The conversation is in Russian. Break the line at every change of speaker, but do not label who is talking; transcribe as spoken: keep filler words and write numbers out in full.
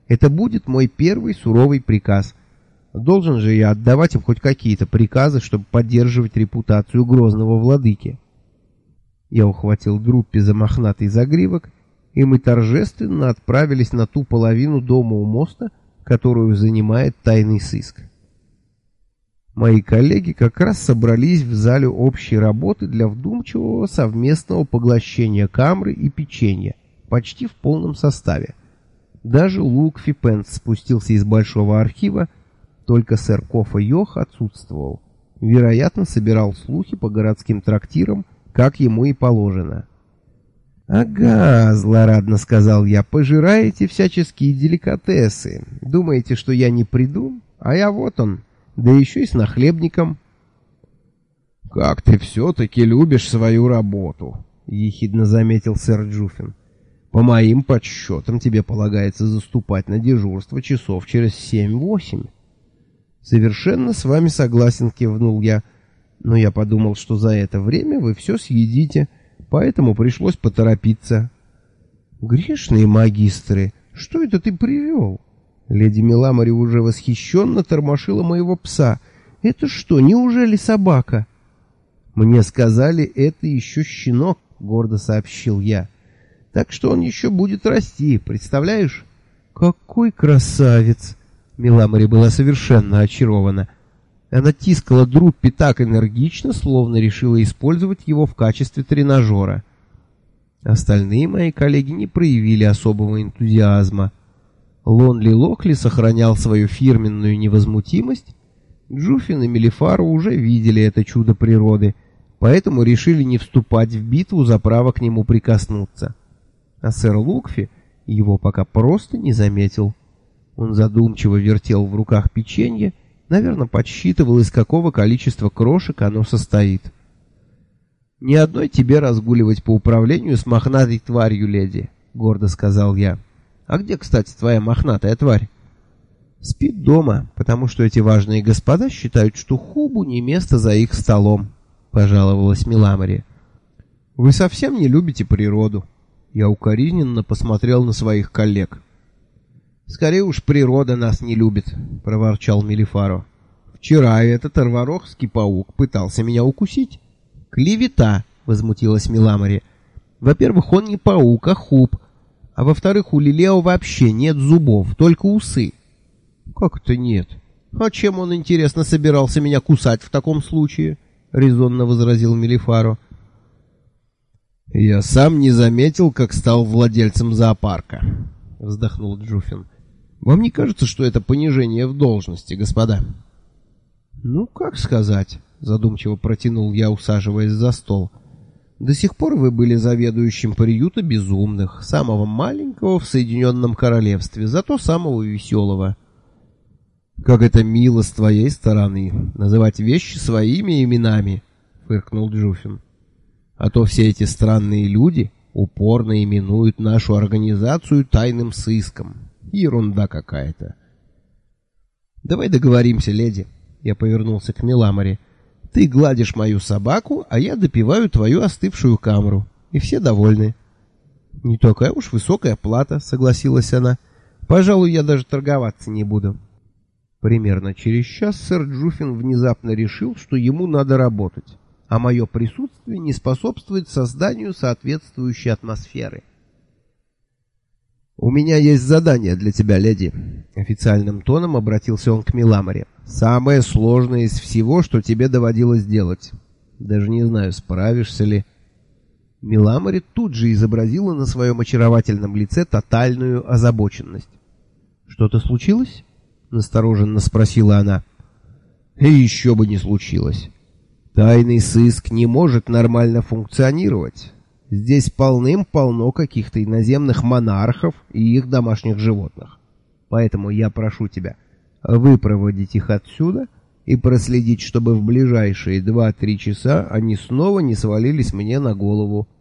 Это будет мой первый суровый приказ. Должен же я отдавать им хоть какие-то приказы, чтобы поддерживать репутацию грозного владыки. Я ухватил Друппи за мохнатый загривок, и мы торжественно отправились на ту половину дома у моста, которую занимает тайный сыск. Мои коллеги как раз собрались в зале общей работы для вдумчивого совместного поглощения камры и печенья, почти в полном составе. Даже Лукфи Пенс спустился из большого архива, только сэр Кофа Йох отсутствовал. Вероятно, собирал слухи по городским трактирам, как ему и положено. «Ага», — злорадно сказал я, — «пожираете всяческие деликатесы. Думаете, что я не приду? А я вот он, да еще и с нахлебником». «Как ты все-таки любишь свою работу», — ехидно заметил сэр Джуффин. «По моим подсчетам тебе полагается заступать на дежурство часов через семь-восемь». «Совершенно с вами согласен», — кивнул я. «Но я подумал, что за это время вы все съедите, поэтому пришлось поторопиться». «Грешные магистры, что это ты привел?» Леди Меламори уже восхищенно тормошила моего пса. «Это что, неужели собака?» «Мне сказали, это еще щенок», — гордо сообщил я. «Так что он еще будет расти, представляешь?» «Какой красавец!» Меламори была совершенно очарована. Она тискала Друппи так энергично, словно решила использовать его в качестве тренажера. Остальные мои коллеги не проявили особого энтузиазма. Лонли Лохли сохранял свою фирменную невозмутимость. Джуффин и Мелифару уже видели это чудо природы, поэтому решили не вступать в битву за право к нему прикоснуться. А сэр Лукфи его пока просто не заметил. Он задумчиво вертел в руках печенье, наверное, подсчитывал, из какого количества крошек оно состоит. «Ни одной тебе разгуливать по управлению с мохнатой тварью, леди», — гордо сказал я. «А где, кстати, твоя мохнатая тварь?» «Спит дома, потому что эти важные господа считают, что Хубу не место за их столом», — пожаловалась Меламори. «Вы совсем не любите природу». Я укоризненно посмотрел на своих коллег. «Скорее уж природа нас не любит», — проворчал Мелифаро. «Вчера этот арварохский паук пытался меня укусить». «Клевета», — возмутилась Меламори. «Во-первых, он не паук, а Хуб. А во-вторых, у Лилео вообще нет зубов, только усы». «Как это нет? А чем он, интересно, собирался меня кусать в таком случае?» — резонно возразил Мелифаро. «Я сам не заметил, как стал владельцем зоопарка», — вздохнул Джуффин. «Вам не кажется, что это понижение в должности, господа?» «Ну, как сказать», — задумчиво протянул я, усаживаясь за стол. «До сих пор вы были заведующим приюта безумных, самого маленького в Соединенном Королевстве, зато самого веселого». «Как это мило с твоей стороны, называть вещи своими именами», — фыркнул Джуффин. «А то все эти странные люди упорно именуют нашу организацию тайным сыском. Ерунда какая-то». «Давай договоримся, леди», — я повернулся к Меламори. «Ты гладишь мою собаку, а я допиваю твою остывшую камру. И все довольны». «Не такая уж высокая плата», — согласилась она. «Пожалуй, я даже торговаться не буду». Примерно через час сэр Джуффин внезапно решил, что ему надо работать, а мое присутствие не способствует созданию соответствующей атмосферы. «У меня есть задание для тебя, леди», — официальным тоном обратился он к Меламори. «Самое сложное из всего, что тебе доводилось делать. Даже не знаю, справишься ли». Меламори тут же изобразила на своем очаровательном лице тотальную озабоченность. «Что-то случилось?» — настороженно спросила она. «И еще бы не случилось. Тайный сыск не может нормально функционировать. Здесь полным-полно каких-то иноземных монархов и их домашних животных. Поэтому я прошу тебя выпроводить их отсюда и проследить, чтобы в ближайшие два-три часа они снова не свалились мне на голову.